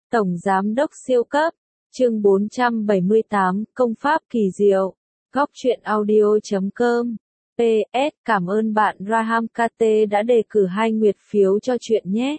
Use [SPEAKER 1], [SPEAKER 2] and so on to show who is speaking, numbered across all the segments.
[SPEAKER 1] Tổng Giám đốc siêu cấp, chương 478, công pháp kỳ diệu, góc truyện audio.com. PS, cảm ơn bạn Raham KT đã đề cử 2 nguyệt phiếu cho chuyện nhé.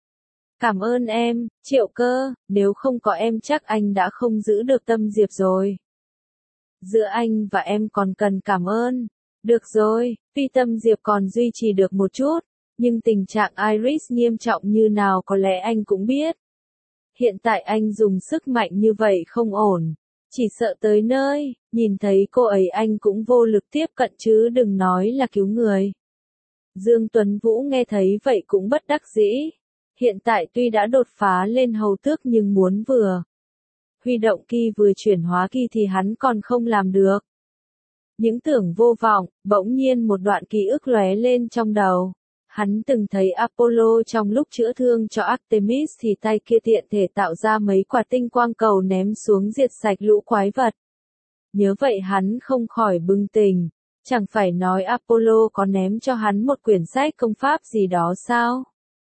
[SPEAKER 1] Cảm ơn em, Triệu Cơ, nếu không có em chắc anh đã không giữ được Tâm Diệp rồi. Giữa anh và em còn cần cảm ơn. Được rồi, tuy Tâm Diệp còn duy trì được một chút, nhưng tình trạng Iris nghiêm trọng như nào có lẽ anh cũng biết. Hiện tại anh dùng sức mạnh như vậy không ổn. Chỉ sợ tới nơi, nhìn thấy cô ấy anh cũng vô lực tiếp cận chứ đừng nói là cứu người. Dương Tuấn Vũ nghe thấy vậy cũng bất đắc dĩ. Hiện tại tuy đã đột phá lên hầu tước nhưng muốn vừa huy động kỳ vừa chuyển hóa kỳ thì hắn còn không làm được. Những tưởng vô vọng, bỗng nhiên một đoạn ký ức lóe lên trong đầu. Hắn từng thấy Apollo trong lúc chữa thương cho Artemis thì tay kia tiện thể tạo ra mấy quả tinh quang cầu ném xuống diệt sạch lũ quái vật. Nhớ vậy hắn không khỏi bừng tỉnh, chẳng phải nói Apollo có ném cho hắn một quyển sách công pháp gì đó sao?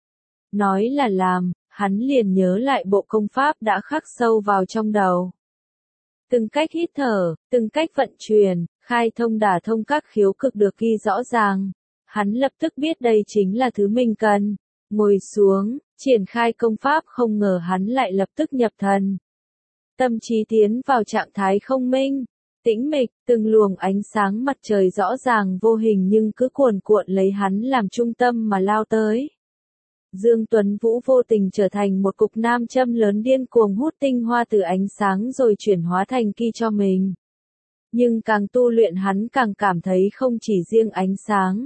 [SPEAKER 1] Nói là làm, hắn liền nhớ lại bộ công pháp đã khắc sâu vào trong đầu. Từng cách hít thở, từng cách vận chuyển, khai thông đả thông các khiếu cực được ghi rõ ràng. Hắn lập tức biết đây chính là thứ mình cần. Ngồi xuống, triển khai công pháp không ngờ hắn lại lập tức nhập thần. Tâm trí tiến vào trạng thái không minh, tĩnh mịch, từng luồng ánh sáng mặt trời rõ ràng vô hình nhưng cứ cuồn cuộn lấy hắn làm trung tâm mà lao tới. Dương Tuấn Vũ vô tình trở thành một cục nam châm lớn điên cuồng hút tinh hoa từ ánh sáng rồi chuyển hóa thành ki cho mình. Nhưng càng tu luyện hắn càng cảm thấy không chỉ riêng ánh sáng.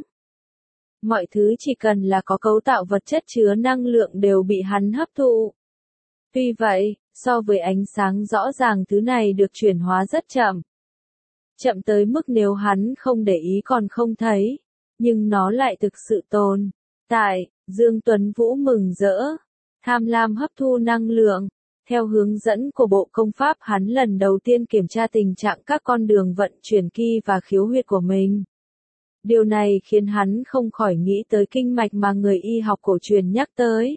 [SPEAKER 1] Mọi thứ chỉ cần là có cấu tạo vật chất chứa năng lượng đều bị hắn hấp thụ. Tuy vậy, so với ánh sáng rõ ràng thứ này được chuyển hóa rất chậm. Chậm tới mức nếu hắn không để ý còn không thấy, nhưng nó lại thực sự tồn tại. Dương Tuấn Vũ mừng rỡ, tham lam hấp thu năng lượng. Theo hướng dẫn của bộ công pháp hắn lần đầu tiên kiểm tra tình trạng các con đường vận chuyển ki và khiếu huyệt của mình. Điều này khiến hắn không khỏi nghĩ tới kinh mạch mà người y học cổ truyền nhắc tới.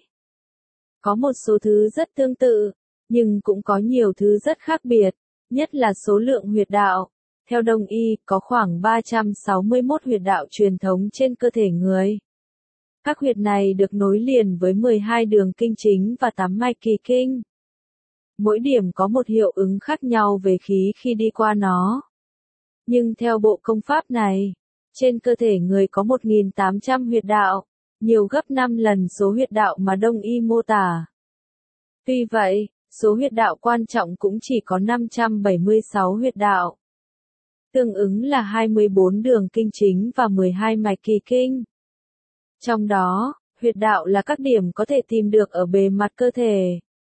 [SPEAKER 1] Có một số thứ rất tương tự, nhưng cũng có nhiều thứ rất khác biệt, nhất là số lượng huyệt đạo. Theo Đông y, có khoảng 361 huyệt đạo truyền thống trên cơ thể người. Các huyệt này được nối liền với 12 đường kinh chính và 8 mạch kỳ kinh. Mỗi điểm có một hiệu ứng khác nhau về khí khi đi qua nó. Nhưng theo bộ công pháp này, trên cơ thể người có 1.800 huyệt đạo, nhiều gấp 5 lần số huyệt đạo mà Đông y mô tả. Tuy vậy, số huyệt đạo quan trọng cũng chỉ có 576 huyệt đạo. Tương ứng là 24 đường kinh chính và 12 mạch kỳ kinh. Trong đó, huyệt đạo là các điểm có thể tìm được ở bề mặt cơ thể.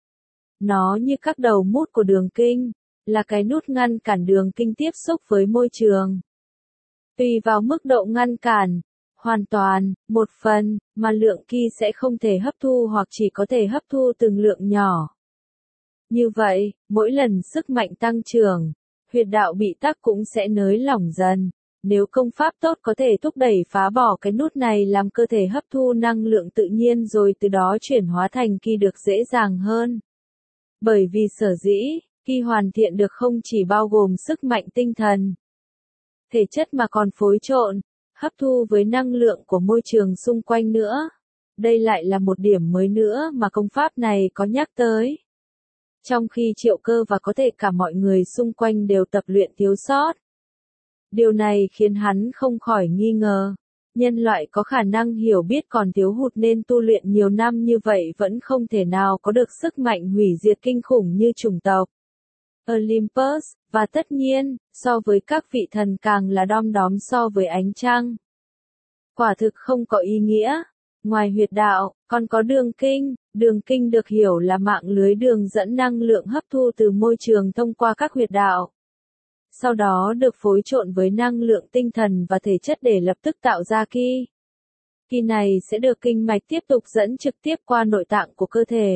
[SPEAKER 1] Nó như các đầu mút của đường kinh, là cái nút ngăn cản đường kinh tiếp xúc với môi trường. Tùy vào mức độ ngăn cản, hoàn toàn, một phần, mà lượng ki sẽ không thể hấp thu hoặc chỉ có thể hấp thu từng lượng nhỏ. Như vậy, mỗi lần sức mạnh tăng trưởng, huyệt đạo bị tắc cũng sẽ nới lỏng dần. Nếu công pháp tốt có thể thúc đẩy phá bỏ cái nút này làm cơ thể hấp thu năng lượng tự nhiên rồi từ đó chuyển hóa thành ki được dễ dàng hơn. Bởi vì sở dĩ, ki hoàn thiện được không chỉ bao gồm sức mạnh tinh thần, thể chất mà còn phối trộn, hấp thu với năng lượng của môi trường xung quanh nữa. Đây lại là một điểm mới nữa mà công pháp này có nhắc tới. Trong khi Triệu Cơ và có thể cả mọi người xung quanh đều tập luyện thiếu sót. Điều này khiến hắn không khỏi nghi ngờ. Nhân loại có khả năng hiểu biết còn thiếu hụt nên tu luyện nhiều năm như vậy vẫn không thể nào có được sức mạnh hủy diệt kinh khủng như chủng tộc Olympus, và tất nhiên, so với các vị thần càng là đom đóm so với ánh trăng. Quả thực không có ý nghĩa. Ngoài huyệt đạo, còn có đường kinh được hiểu là mạng lưới đường dẫn năng lượng hấp thu từ môi trường thông qua các huyệt đạo. Sau đó được phối trộn với năng lượng tinh thần và thể chất để lập tức tạo ra ki. Ki này sẽ được kinh mạch tiếp tục dẫn trực tiếp qua nội tạng của cơ thể.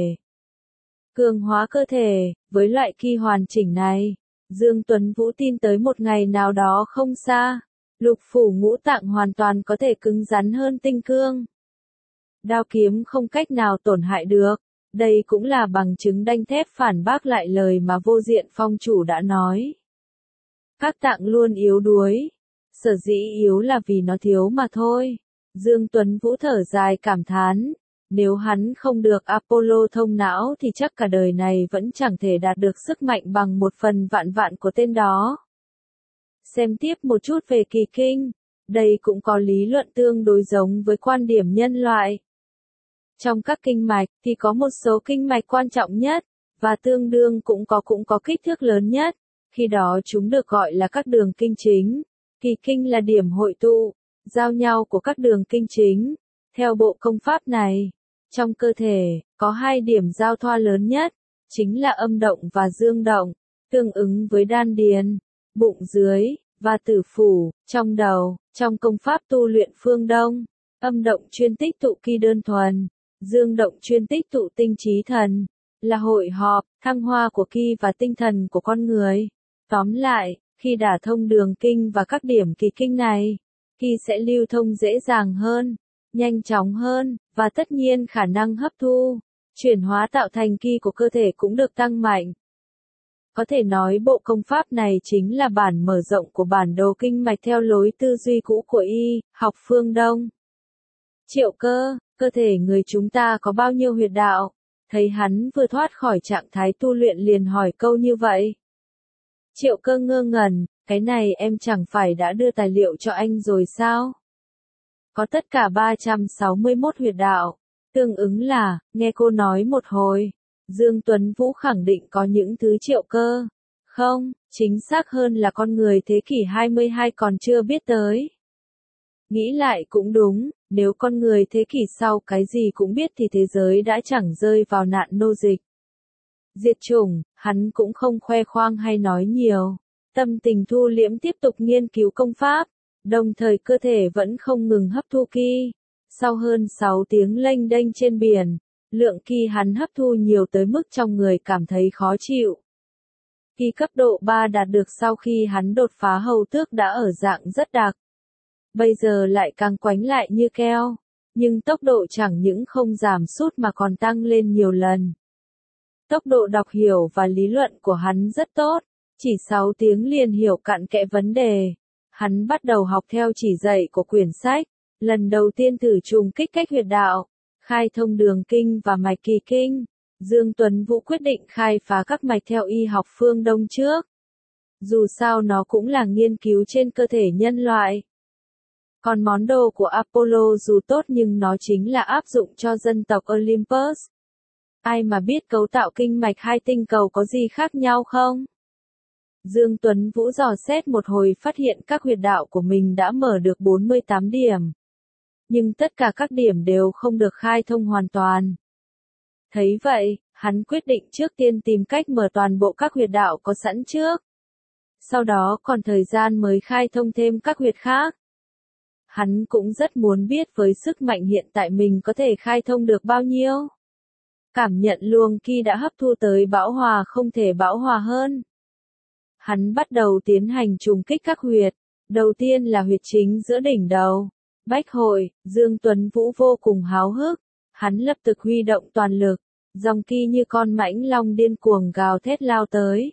[SPEAKER 1] Cường hóa cơ thể, với loại ki hoàn chỉnh này, Dương Tuấn Vũ tin tới một ngày nào đó không xa, lục phủ ngũ tạng hoàn toàn có thể cứng rắn hơn tinh cương. Đao kiếm không cách nào tổn hại được, Đây cũng là bằng chứng đanh thép phản bác lại lời mà Vô Diện Phong chủ đã nói. Các tạng luôn yếu đuối. Sở dĩ yếu là vì nó thiếu mà thôi. Dương Tuấn Vũ thở dài cảm thán. Nếu hắn không được Apollo thông não thì chắc cả đời này vẫn chẳng thể đạt được sức mạnh bằng 1/1000 của tên đó. Xem tiếp một chút về kỳ kinh. Đây cũng có lý luận tương đối giống với quan điểm nhân loại. Trong các kinh mạch thì có một số kinh mạch quan trọng nhất, và tương đương cũng có kích thước lớn nhất. Khi đó chúng được gọi là các đường kinh chính. Kỳ kinh là điểm hội tụ, giao nhau của các đường kinh chính. Theo bộ công pháp này, trong cơ thể, có hai điểm giao thoa lớn nhất, chính là âm động và dương động, tương ứng với đan điền, bụng dưới, và tử phủ, trong đầu. Trong công pháp tu luyện phương Đông, âm động chuyên tích tụ ki đơn thuần, dương động chuyên tích tụ tinh trí thần, là hội họp, thăng hoa của ki và tinh thần của con người. Tóm lại, khi đả thông đường kinh và các điểm kỳ kinh này, ki sẽ lưu thông dễ dàng hơn, nhanh chóng hơn, và tất nhiên khả năng hấp thu, chuyển hóa tạo thành ki của cơ thể cũng được tăng mạnh. Có thể nói bộ công pháp này chính là bản mở rộng của bản đồ kinh mạch theo lối tư duy cũ của y học phương Đông. Triệu Cơ, cơ thể người chúng ta có bao nhiêu huyệt đạo? Thấy hắn vừa thoát khỏi trạng thái tu luyện liền hỏi câu như vậy. Triệu Cơ ngơ ngẩn, cái này em chẳng phải đã đưa tài liệu cho anh rồi sao? Có tất cả 361 huyệt đạo, tương ứng là, nghe cô nói một hồi. Dương Tuấn Vũ khẳng định có những thứ Triệu Cơ. Không, chính xác hơn là con người thế kỷ 22 còn chưa biết tới. Nghĩ lại cũng đúng, nếu con người thế kỷ sau cái gì cũng biết thì thế giới đã chẳng rơi vào nạn nô dịch. Diệt chủng, hắn cũng không khoe khoang hay nói nhiều. Tâm tình thu liễm tiếp tục nghiên cứu công pháp, đồng thời cơ thể vẫn không ngừng hấp thu ki. Sau hơn 6 tiếng lênh đênh trên biển, lượng ki hắn hấp thu nhiều tới mức trong người cảm thấy khó chịu. Ki cấp độ 3 đạt được sau khi hắn đột phá hầu tước đã ở dạng rất đặc. Bây giờ lại càng quánh lại như keo, nhưng tốc độ chẳng những không giảm sút mà còn tăng lên nhiều lần. Tốc độ đọc hiểu và lý luận của hắn rất tốt, chỉ 6 tiếng liền hiểu cặn kẽ vấn đề. Hắn bắt đầu học theo chỉ dạy của quyển sách, lần đầu tiên thử trùng kích cách huyệt đạo, khai thông đường kinh và mạch kỳ kinh. Dương Tuấn Vũ quyết định khai phá các mạch theo y học phương Đông trước. Dù sao nó cũng là nghiên cứu trên cơ thể nhân loại. Còn món đồ của Apollo dù tốt nhưng nó chính là áp dụng cho dân tộc Olympus. Ai mà biết cấu tạo kinh mạch hai tinh cầu có gì khác nhau không? Dương Tuấn Vũ dò xét một hồi phát hiện các huyệt đạo của mình đã mở được 48 điểm. Nhưng tất cả các điểm đều không được khai thông hoàn toàn. Thấy vậy, hắn quyết định trước tiên tìm cách mở toàn bộ các huyệt đạo có sẵn trước. Sau đó còn thời gian mới khai thông thêm các huyệt khác. Hắn cũng rất muốn biết với sức mạnh hiện tại mình có thể khai thông được bao nhiêu. Cảm nhận luồng ki đã hấp thu tới bão hòa không thể bão hòa hơn. Hắn bắt đầu tiến hành trùng kích các huyệt. Đầu tiên là huyệt chính giữa đỉnh đầu. Bách hội, Dương Tuấn Vũ vô cùng háo hức. Hắn lập tức huy động toàn lực. Dòng ki như con mãnh long điên cuồng gào thét lao tới.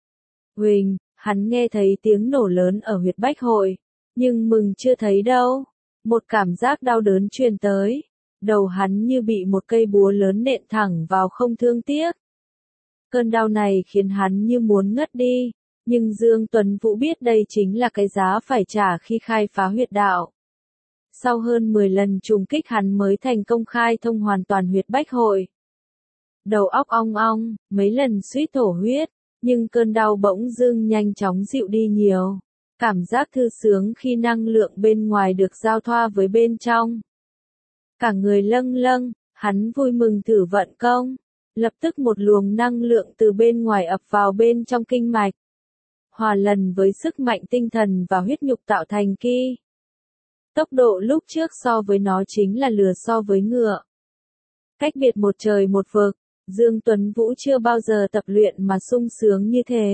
[SPEAKER 1] Huỳnh, hắn nghe thấy tiếng nổ lớn ở huyệt bách hội. Nhưng mừng chưa thấy đâu. Một cảm giác đau đớn truyền tới. Đầu hắn như bị một cây búa lớn nện thẳng vào không thương tiếc. Cơn đau này khiến hắn như muốn ngất đi. Nhưng Dương Tuấn Vũ biết đây chính là cái giá phải trả khi khai phá huyệt đạo. Sau hơn 10 lần trùng kích hắn mới thành công khai thông hoàn toàn huyệt bách hội. Đầu óc ong ong, mấy lần suýt thổ huyết, nhưng cơn đau bỗng dưng nhanh chóng dịu đi nhiều. Cảm giác thư sướng khi năng lượng bên ngoài được giao thoa với bên trong. Cả người lâng lâng, hắn vui mừng thử vận công. Lập tức một luồng năng lượng từ bên ngoài ập vào bên trong kinh mạch. Hòa lần với sức mạnh tinh thần và huyết nhục tạo thành ki. Tốc độ lúc trước so với nó chính là lừa so với ngựa. Cách biệt một trời một vực, Dương Tuấn Vũ chưa bao giờ tập luyện mà sung sướng như thế.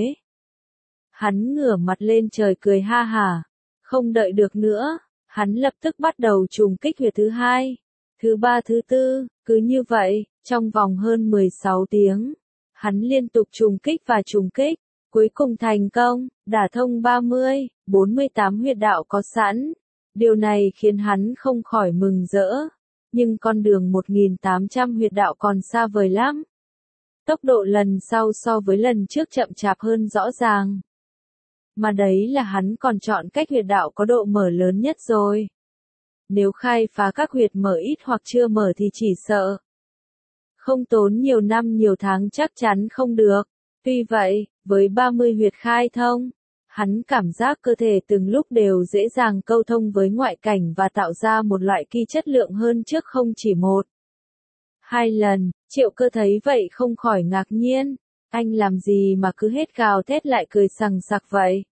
[SPEAKER 1] Hắn ngửa mặt lên trời cười ha hả. Không đợi được nữa, hắn lập tức bắt đầu trùng kích huyệt thứ hai, thứ ba thứ tư, cứ như vậy, trong vòng hơn 16 tiếng, hắn liên tục trùng kích và trùng kích, cuối cùng thành công, đả thông 30, 48 huyệt đạo có sẵn. Điều này khiến hắn không khỏi mừng rỡ, nhưng con đường 1.800 huyệt đạo còn xa vời lắm. Tốc độ lần sau so với lần trước chậm chạp hơn rõ ràng. Mà đấy là hắn còn chọn cách huyệt đạo có độ mở lớn nhất rồi. Nếu khai phá các huyệt mở ít hoặc chưa mở thì chỉ sợ không tốn nhiều năm nhiều tháng chắc chắn không được. Tuy vậy, với 30 huyệt khai thông, hắn cảm giác cơ thể từng lúc đều dễ dàng câu thông với ngoại cảnh và tạo ra một loại ki chất lượng hơn trước không chỉ một, hai lần. Triệu Cơ thấy vậy không khỏi ngạc nhiên. Anh làm gì mà cứ hết gào thét lại cười sằng sặc vậy?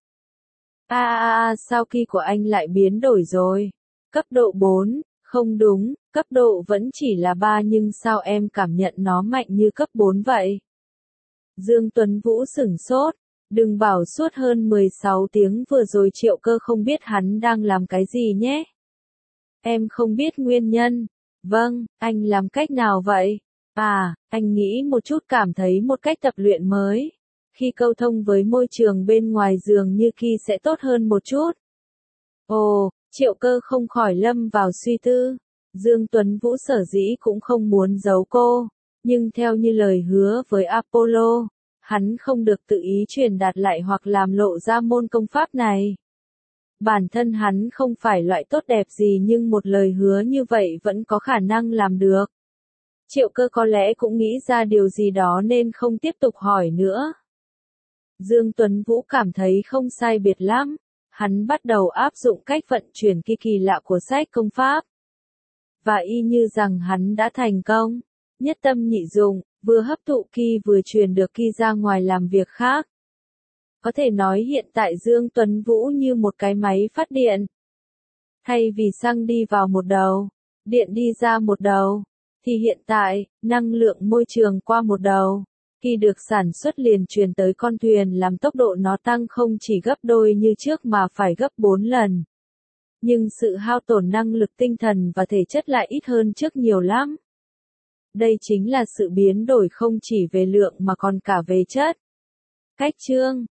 [SPEAKER 1] Sao ki của anh lại biến đổi rồi? Cấp độ 4, không đúng, cấp độ vẫn chỉ là 3 nhưng sao em cảm nhận nó mạnh như cấp 4 vậy? Dương Tuấn Vũ sửng sốt, đừng bảo suốt hơn 16 tiếng vừa rồi Triệu Cơ không biết hắn đang làm cái gì nhé. Em không biết nguyên nhân. Vâng, anh làm cách nào vậy? Anh nghĩ một chút cảm thấy một cách tập luyện mới. Khi câu thông với môi trường bên ngoài dường như ki sẽ tốt hơn một chút. Ồ, Triệu Cơ không khỏi lâm vào suy tư. Dương Tuấn Vũ sở dĩ cũng không muốn giấu cô, nhưng theo như lời hứa với Apollo, hắn không được tự ý truyền đạt lại hoặc làm lộ ra môn công pháp này. Bản thân hắn không phải loại tốt đẹp gì nhưng một lời hứa như vậy vẫn có khả năng làm được. Triệu Cơ có lẽ cũng nghĩ ra điều gì đó nên không tiếp tục hỏi nữa. Dương Tuấn Vũ cảm thấy không sai biệt lắm. Hắn bắt đầu áp dụng cách vận chuyển kỳ lạ của sách công pháp. Và y như rằng hắn đã thành công. Nhất tâm nhị dụng, vừa hấp thụ ki vừa truyền được ki ra ngoài làm việc khác. Có thể nói hiện tại Dương Tuấn Vũ như một cái máy phát điện. Thay vì xăng đi vào một đầu, điện đi ra một đầu, thì hiện tại, năng lượng môi trường qua một đầu. Khi được sản xuất liền truyền tới con thuyền làm tốc độ nó tăng không chỉ gấp đôi như trước mà phải gấp 4 lần. Nhưng sự hao tổn năng lực tinh thần và thể chất lại ít hơn trước nhiều lắm. Đây chính là sự biến đổi không chỉ về lượng mà còn cả về chất. Cách chương